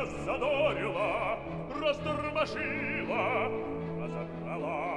раззадорила, растормошила, разогнала.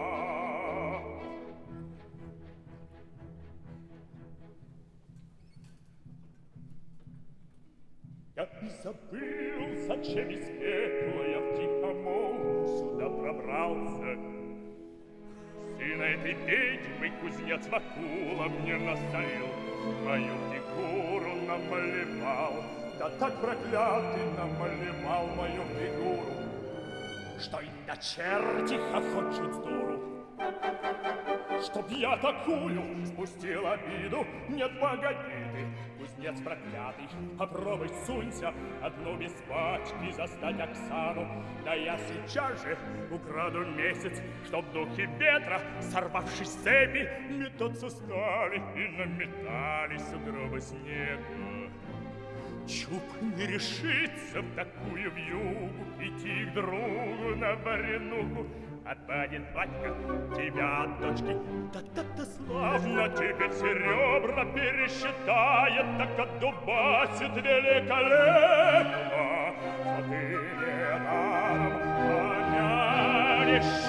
Я и забыл, зачем из пекла я втихомолку сюда пробрался. Сына этой ведьмы кузнец Вакула мне насолил, мою фигуру намалевал. Да так проклятый намалевал мою фигуру, что и на черти хохочут с дуру. Чтоб я такую спустил обиду, нет, погоди ты, кузнец проклятый, попробуй сунься одну без пачки застать Оксану. Да я сейчас же украду месяц, чтоб духи ветра, сорвавшись с цепи, метаться стали и наметались у гроба снега. Чуб не решится в такую вьюгу идти к другу на варенуху. Отбанит батька тебя от дочки, так-то славно тебе все ребра пересчитает, так отдубасит великолепно. Но ты не нам помянешь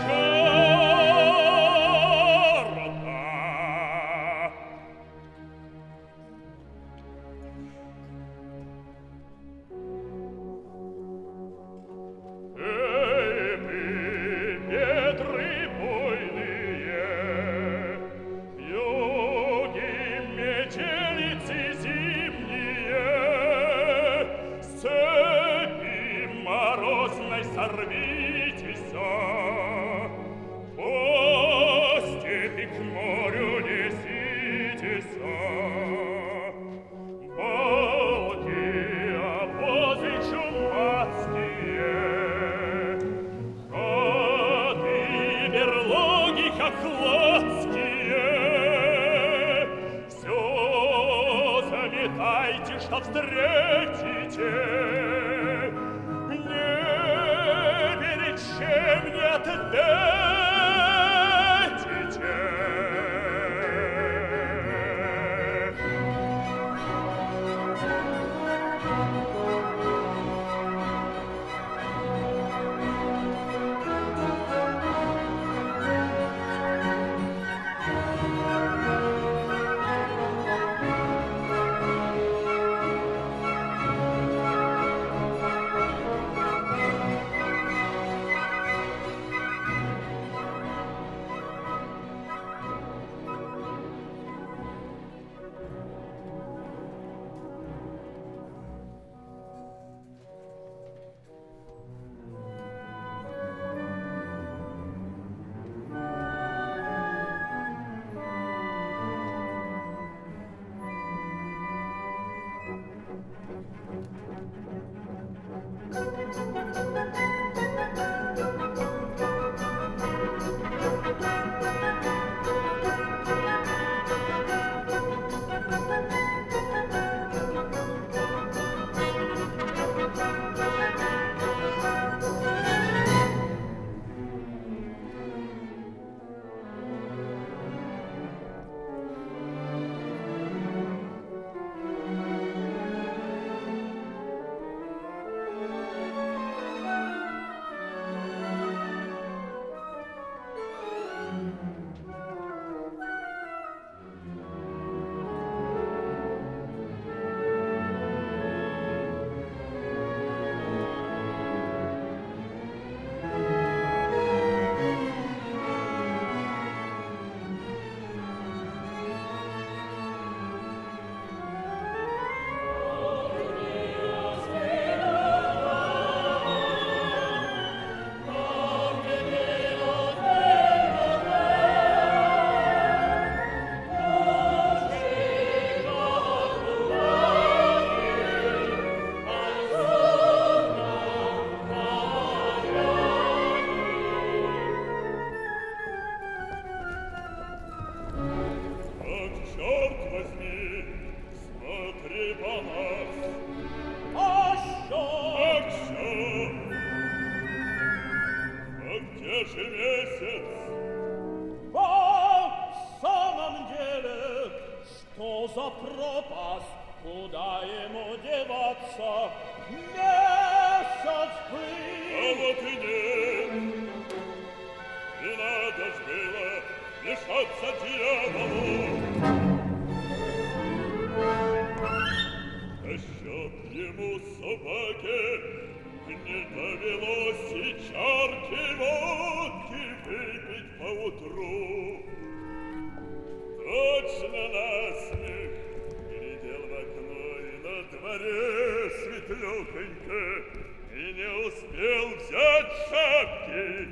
черта. Сорвитесь, по степи к морю неситесь, волки, обозы чумацкие, ходы, берлоги хохлацкие, все заметайте, что встретите. Чем не отдадите? за пропасть, куда ему деваться? Не все сплыл. А вот и нет. Не надо ж было мешаться дьяволу. Да чтоб ему собаке не довелось и чарки водки выпить поутру. Точно насмех глядел в окно, и на дворе светлёхонько, и не успел взять шапки,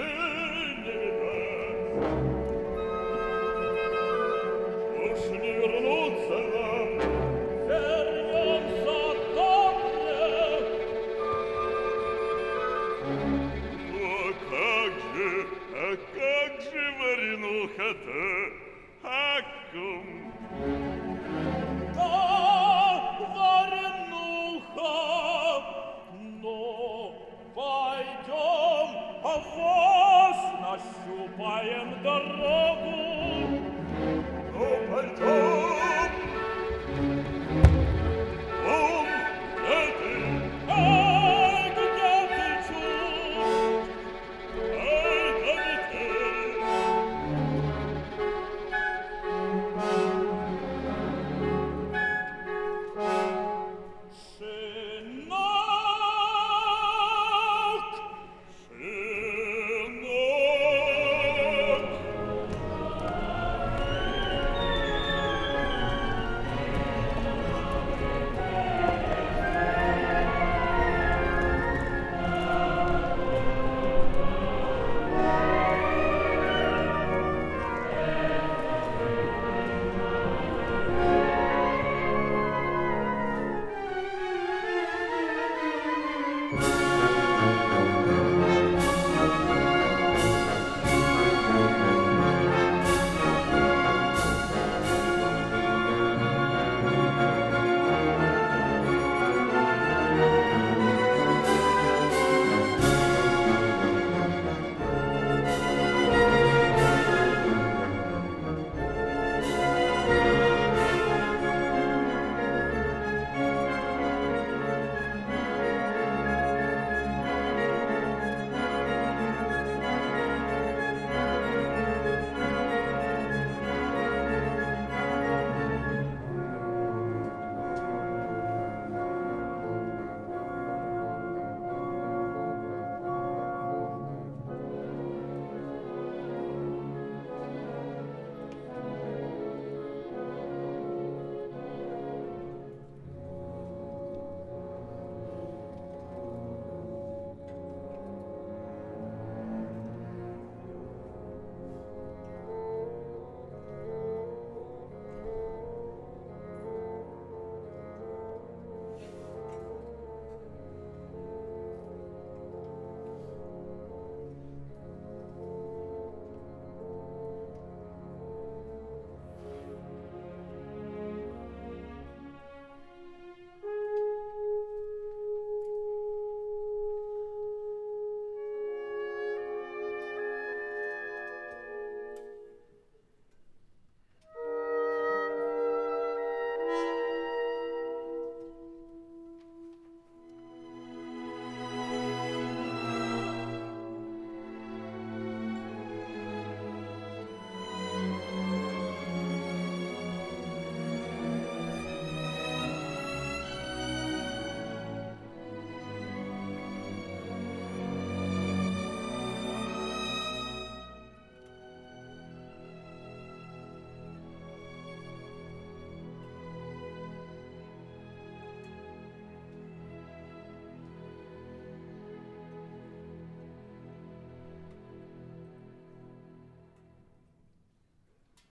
сгинь не видать. Уж не